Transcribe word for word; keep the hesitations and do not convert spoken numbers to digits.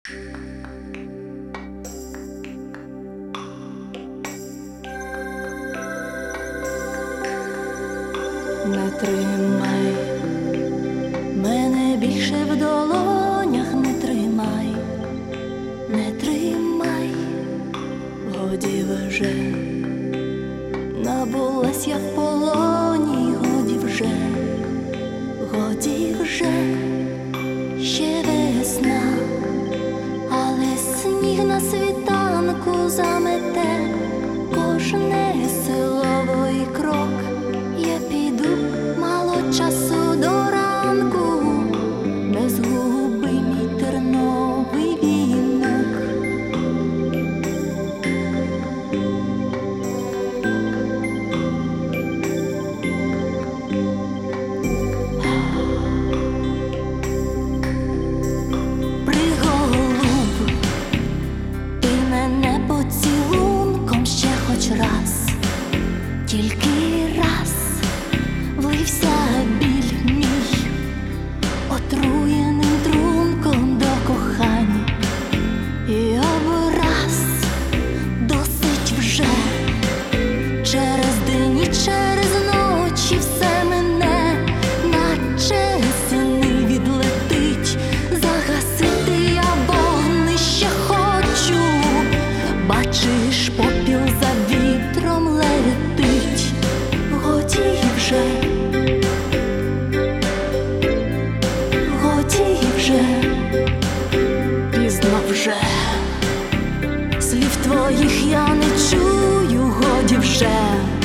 Не тримай мене більше в долонях, не тримай, не тримай, годі вже, набулась я в полоні, годі вже, годі вже, ще весна, але сніг на світанку замете кожне силовий крок. Я піду, мало часу до ранку, не згуби мій терновий вінок. Приголуб, ти мене поцілунком ще хоч раз, тільки раз. Влився біль мій отруєним трунком до кохання, і образ досить вже. Через день і через ночі все мене, наче сини відлетить. Загасити я вогнище хочу, бачиш, попіл за вітром летить. Годі вже, пізно вже, слів твоїх я не чую, годі вже.